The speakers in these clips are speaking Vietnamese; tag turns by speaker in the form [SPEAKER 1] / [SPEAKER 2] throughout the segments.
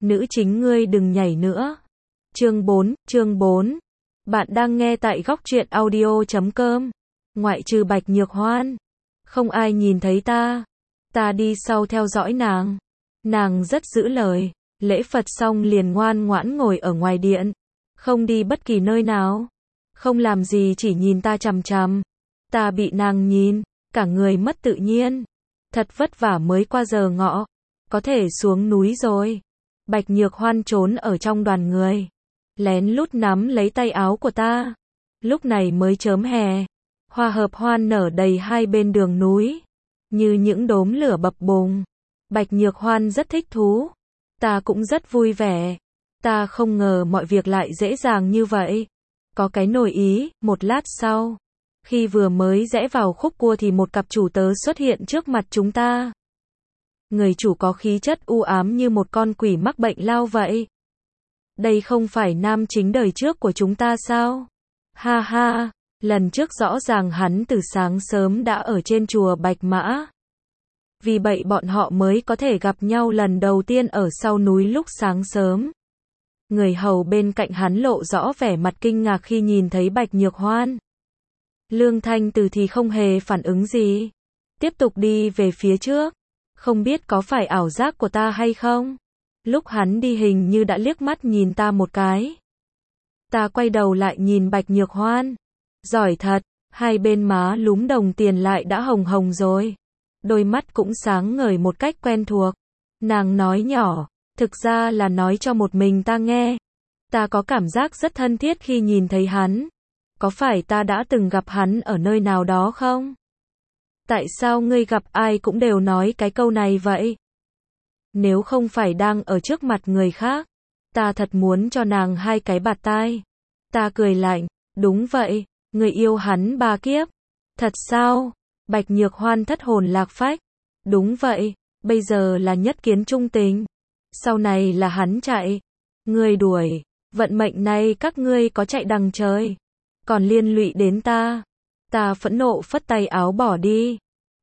[SPEAKER 1] Nữ chính ngươi đừng nhảy nữa. Chương 4. Bạn đang nghe tại góc truyện audio.com. Ngoại trừ Bạch Nhược Hoan, không ai nhìn thấy ta. Ta đi sau theo dõi nàng. Nàng rất giữ lời, lễ Phật xong liền ngoan ngoãn ngồi ở ngoài điện, không đi bất kỳ nơi nào, không làm gì, chỉ nhìn ta chằm chằm. Ta bị nàng nhìn, cả người mất tự nhiên. Thật vất vả mới qua giờ ngọ, có thể xuống núi rồi. Bạch Nhược Hoan trốn ở trong đoàn người, lén lút nắm lấy tay áo của ta. Lúc này mới chớm hè, hoa hợp hoan nở đầy hai bên đường núi, như những đốm lửa bập bùng. Bạch Nhược Hoan rất thích thú, ta cũng rất vui vẻ. Ta không ngờ mọi việc lại dễ dàng như vậy. Có cái nổi ý, một lát sau, khi vừa mới rẽ vào khúc cua thì một cặp chủ tớ xuất hiện trước mặt chúng ta. Người chủ có khí chất u ám như một con quỷ mắc bệnh lao vậy. Đây không phải nam chính đời trước của chúng ta sao? Ha ha, lần trước rõ ràng hắn từ sáng sớm đã ở trên chùa Bạch Mã. Vì vậy bọn họ mới có thể gặp nhau lần đầu tiên ở sau núi lúc sáng sớm. Người hầu bên cạnh hắn lộ rõ vẻ mặt kinh ngạc khi nhìn thấy Bạch Nhược Hoan. Lương Thanh Từ thì không hề phản ứng gì, tiếp tục đi về phía trước. Không biết có phải ảo giác của ta hay không? Lúc hắn đi hình như đã liếc mắt nhìn ta một cái. Ta quay đầu lại nhìn Bạch Nhược Hoan. Giỏi thật, hai bên má lúm đồng tiền lại đã hồng hồng rồi. Đôi mắt cũng sáng ngời một cách quen thuộc. Nàng nói nhỏ, thực ra là nói cho một mình ta nghe. Ta có cảm giác rất thân thiết khi nhìn thấy hắn. Có phải ta đã từng gặp hắn ở nơi nào đó không? Tại sao ngươi gặp ai cũng đều nói cái câu này vậy? Nếu không phải đang ở trước mặt người khác, ta thật muốn cho nàng hai cái bạt tai. Ta cười lạnh, đúng vậy, người yêu hắn 3 kiếp. Thật sao? Bạch Nhược Hoan thất hồn lạc phách. Đúng vậy, bây giờ là nhất kiến trung tình. Sau này là hắn chạy. Ngươi đuổi, vận mệnh này các ngươi có chạy đằng trời. Còn liên lụy đến ta. Ta phẫn nộ phất tay áo bỏ đi.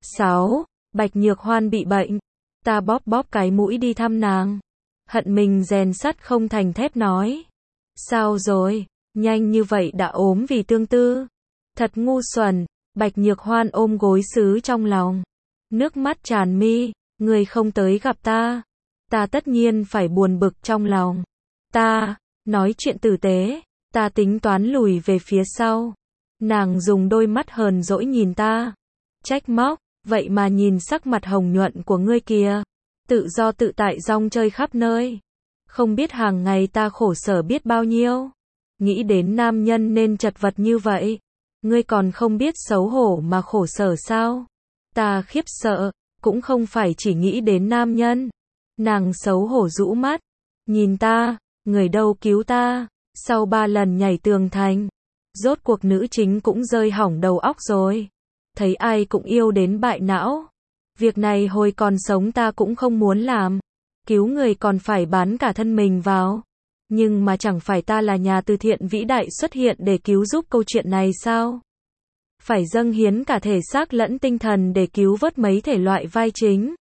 [SPEAKER 1] 6. Bạch Nhược Hoan bị bệnh. Ta bóp bóp cái mũi đi thăm nàng. Hận mình rèn sắt không thành thép nói. Sao rồi, nhanh như vậy đã ốm vì tương tư. Thật ngu xuẩn. Bạch Nhược Hoan ôm gối sứ trong lòng. Nước mắt tràn mi, người không tới gặp ta. Ta tất nhiên phải buồn bực trong lòng. Ta, nói chuyện tử tế, ta tính toán lùi về phía sau. Nàng dùng đôi mắt hờn dỗi nhìn ta. Trách móc, vậy mà nhìn sắc mặt hồng nhuận của ngươi kìa. Tự do tự tại rong chơi khắp nơi. Không biết hàng ngày ta khổ sở biết bao nhiêu. Nghĩ đến nam nhân nên chật vật như vậy. Ngươi còn không biết xấu hổ mà khổ sở sao? Ta khiếp sợ, cũng không phải chỉ nghĩ đến nam nhân. Nàng xấu hổ rũ mắt. Nhìn ta, người đâu cứu ta? Sau 3 lần nhảy tường thành, rốt cuộc nữ chính cũng rơi hỏng đầu óc rồi. Thấy ai cũng yêu đến bại não. Việc này hồi còn sống ta cũng không muốn làm. Cứu người còn phải bán cả thân mình vào. Nhưng mà chẳng phải ta là nhà từ thiện vĩ đại xuất hiện để cứu giúp câu chuyện này sao? Phải dâng hiến cả thể xác lẫn tinh thần để cứu vớt mấy thể loại vai chính.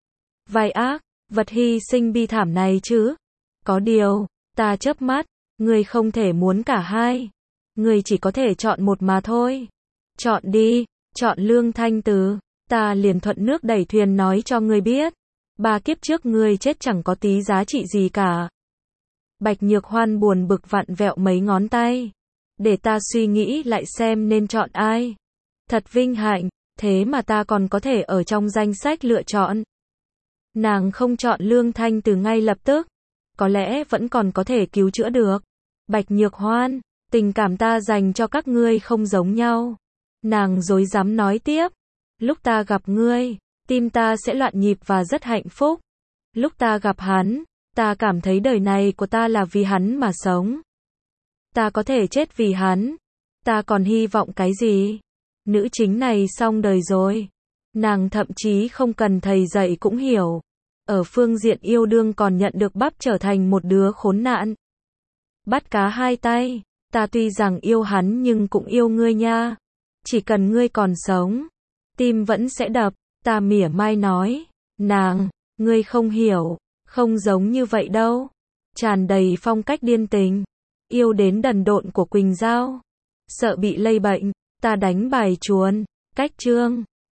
[SPEAKER 1] Vai ác, vật hy sinh bi thảm này chứ. Có điều, ta chớp mắt, ngươi không thể muốn cả hai. Ngươi chỉ có thể chọn một mà thôi. Chọn đi, chọn Lương Thanh Từ. Ta liền thuận nước đẩy thuyền nói cho ngươi biết. 3 kiếp trước ngươi chết chẳng có tí giá trị gì cả. Bạch Nhược Hoan buồn bực vặn vẹo mấy ngón tay. Để ta suy nghĩ lại xem nên chọn ai. Thật vinh hạnh, thế mà ta còn có thể ở trong danh sách lựa chọn. Nàng không chọn Lương Thanh Từ ngay lập tức. Có lẽ vẫn còn có thể cứu chữa được. Bạch Nhược Hoan, tình cảm ta dành cho các ngươi không giống nhau. Nàng dối dám nói tiếp. Lúc ta gặp ngươi, tim ta sẽ loạn nhịp và rất hạnh phúc. Lúc ta gặp hắn, ta cảm thấy đời này của ta là vì hắn mà sống. Ta có thể chết vì hắn. Ta còn hy vọng cái gì? Nữ chính này xong đời rồi. Nàng thậm chí không cần thầy dạy cũng hiểu. Ở phương diện yêu đương còn nhận được bắp trở thành một đứa khốn nạn. Bắt cá hai tay. Ta tuy rằng yêu hắn nhưng cũng yêu ngươi nha. Chỉ cần ngươi còn sống, tim vẫn sẽ đập. Ta mỉa mai nói. Nàng, ngươi không hiểu. Không giống như vậy đâu. Tràn đầy phong cách điên tình. Yêu đến đần độn của Quỳnh Giao. Sợ bị lây bệnh, ta đánh bài chuồn. Cách chương.